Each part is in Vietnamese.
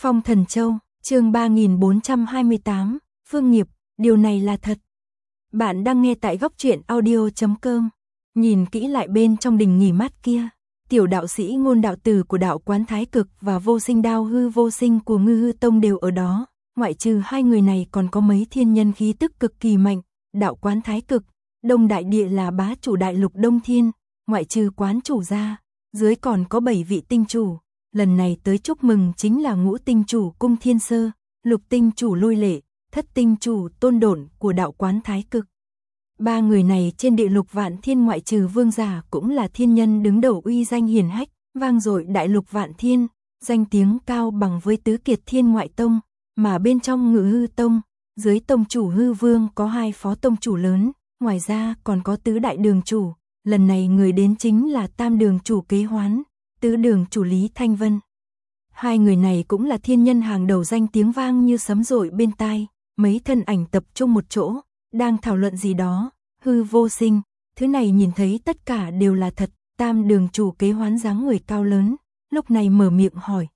Phong Thần Châu, chương 3428, Phương Nghiệp, điều này là thật. Bạn đang nghe tại góc truyện audio.com. Nhìn kỹ lại bên trong đình nghỉ mát kia, tiểu đạo sĩ Ngôn đạo tử của đạo quán Thái Cực và Vô Sinh Đao Hư Vô Sinh của Ngư Hư Tông đều ở đó, ngoại trừ hai người này còn có mấy thiên nhân khí tức cực kỳ mạnh. Đạo quán Thái Cực, Đông Đại Địa là bá chủ đại lục Đông Thiên, ngoại trừ quán chủ ra, dưới còn có 7 vị tinh chủ. Lần này tới chúc mừng chính là ngũ tinh chủ Cung Thiên Sơ, lục tinh chủ Lôi Lệ, thất tinh chủ Tôn Độn của đạo quán Thái Cực. Ba người này trên địa lục Vạn Thiên ngoại trừ vương giả cũng là thiên nhân đứng đầu uy danh hiển hách, vang dội đại lục Vạn Thiên, danh tiếng cao bằng với tứ kiệt thiên ngoại tông, mà bên trong Ngự Hư Tông, dưới tông chủ Hư Vương có 2 phó tông chủ lớn, ngoài ra còn có tứ đại đường chủ, lần này người đến chính là tam đường chủ Kế Hoán, tứ đường chủ Lý Thanh Vân. Hai người này cũng là thiên nhân hàng đầu danh tiếng vang như sấm rội bên tai, mấy thân ảnh tập trung một chỗ, đang thảo luận gì đó. Hư Vô Sinh, thứ này nhìn thấy tất cả đều là thật. Tam đường chủ Kế Hoán dáng người cao lớn, lúc này mở miệng hỏi.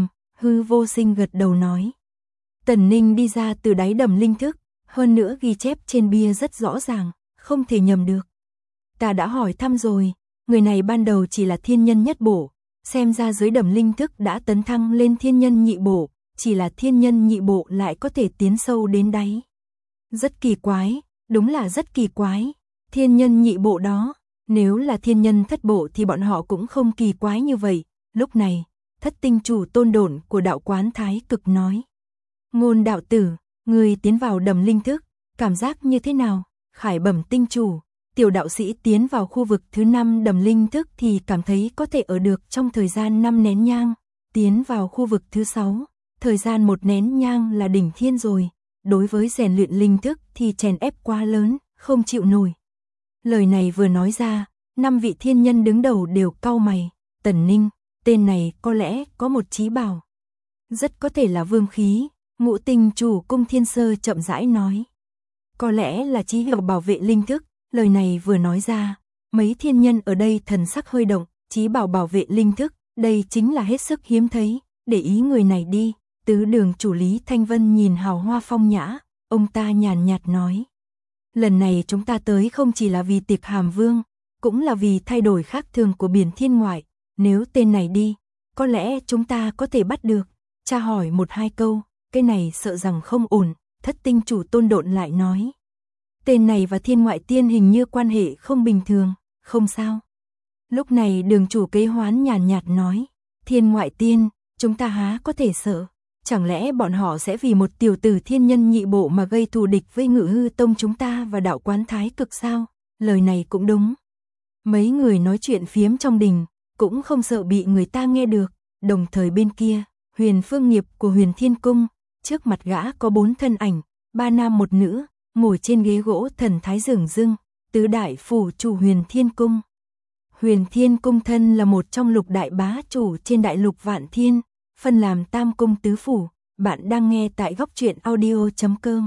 Hư Vô Sinh gật đầu nói. Tần Ninh đi ra từ đáy đầm linh thức, hơn nữa ghi chép trên bia rất rõ ràng, không thể nhầm được. Ta đã hỏi thăm rồi, người này ban đầu chỉ là thiên nhân nhất bổ, xem ra dưới đầm linh thức đã tấn thăng lên thiên nhân nhị bổ, chỉ là thiên nhân nhị bộ lại có thể tiến sâu đến đáy. Rất kỳ quái, đúng là rất kỳ quái. Thiên nhân nhị bộ đó, nếu là thiên nhân thất bộ thì bọn họ cũng không kỳ quái như vậy. Lúc này, thất tinh chủ Tôn Độn của đạo quán Thái Cực nói. Ngôn đạo tử, người tiến vào đầm linh thức, cảm giác như thế nào? Khải bẩm tinh chủ, tiểu đạo sĩ tiến vào khu vực thứ 5 đầm linh thức thì cảm thấy có thể ở được trong thời gian 5 nén nhang, tiến vào khu vực thứ 6, thời gian 1 nén nhang là đỉnh thiên rồi, đối với rèn luyện linh thức thì chèn ép quá lớn, không chịu nổi. Lời này vừa nói ra, 5 vị thiên nhân đứng đầu đều cau mày. Tần Ninh, tên này có lẽ có một chí bảo, rất có thể là vương khí. Ngũ tinh chủ Cung Thiên Sơ chậm rãi nói. Có lẽ là chí hiệu bảo vệ linh thức. Lời này vừa nói ra, mấy thiên nhân ở đây thần sắc hơi động. Chí bảo bảo vệ linh thức, đây chính là hết sức hiếm thấy. Để ý người này đi. Tứ đường chủ Lý Thanh Vân nhìn hào hoa phong nhã, ông ta nhàn nhạt nói. Lần này chúng ta tới không chỉ là vì tiệc hàm vương, cũng là vì thay đổi khác thường của biển thiên ngoại. Nếu tên này đi, có lẽ chúng ta có thể bắt được. Tra hỏi 1-2 câu, cái này sợ rằng không ổn. Thất tinh chủ Tôn Độn lại nói. Tên này và thiên ngoại tiên hình như quan hệ không bình thường, không sao. Lúc này đường chủ Kế Hoán nhàn nhạt nói. Thiên ngoại tiên, chúng ta há có thể sợ. Chẳng lẽ bọn họ sẽ vì một tiểu tử thiên nhân nhị bộ mà gây thù địch với Ngự Hư Tông chúng ta và đạo quán Thái Cực sao? Lời này cũng đúng. Mấy người nói chuyện phiếm trong đình, cũng không sợ bị người ta nghe được. Đồng thời bên kia, Huyền Phương Nghiệp của Huyền Thiên Cung, trước mặt gã có 4 thân ảnh, 3 nam 1 nữ, ngồi trên ghế gỗ thần thái rừng rưng, tứ đại phủ chủ Huyền Thiên Cung. Huyền Thiên Cung thân là một trong lục đại bá chủ trên đại lục Vạn Thiên, phân làm tam cung tứ phủ. Bạn đang nghe tại góc truyện audio.com.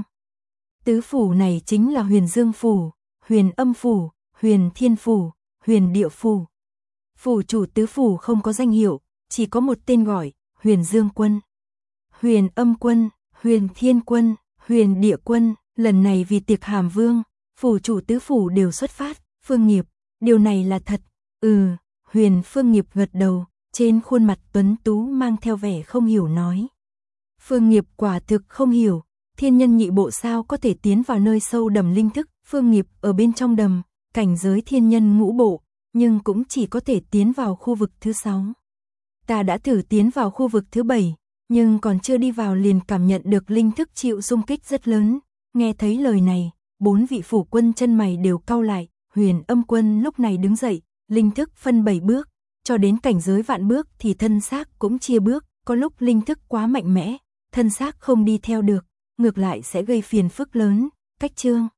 Tứ phủ này chính là Huyền Dương phủ, Huyền Âm phủ, Huyền Thiên phủ, Huyền Địa phủ. Phủ chủ tứ phủ không có danh hiệu, chỉ có một tên gọi, Huyền Dương quân, Huyền Âm quân, Huyền Thiên quân, Huyền Địa quân. Lần này vì tiệc hàm vương, phủ chủ tứ phủ đều xuất phát. Phương Nghiệp, điều này là thật. Huyền Phương Nghiệp gật đầu, trên khuôn mặt tuấn tú mang theo vẻ không hiểu nói. Phương Nghiệp quả thực không hiểu, thiên nhân nhị bộ sao có thể tiến vào nơi sâu đầm linh thức. Phương Nghiệp ở bên trong đầm, cảnh giới thiên nhân ngũ bộ, nhưng cũng chỉ có thể tiến vào khu vực thứ 6. Ta đã thử tiến vào khu vực thứ 7, nhưng còn chưa đi vào liền cảm nhận được linh thức chịu xung kích rất lớn. Nghe thấy lời này, 4 vị phủ quân chân mày đều cau lại. Huyền Âm quân lúc này đứng dậy, linh thức phân 7 bước, cho đến cảnh giới vạn bước thì thân xác cũng chia bước. Có lúc linh thức quá mạnh mẽ, thân xác không đi theo được, ngược lại sẽ gây phiền phức lớn. Cách chương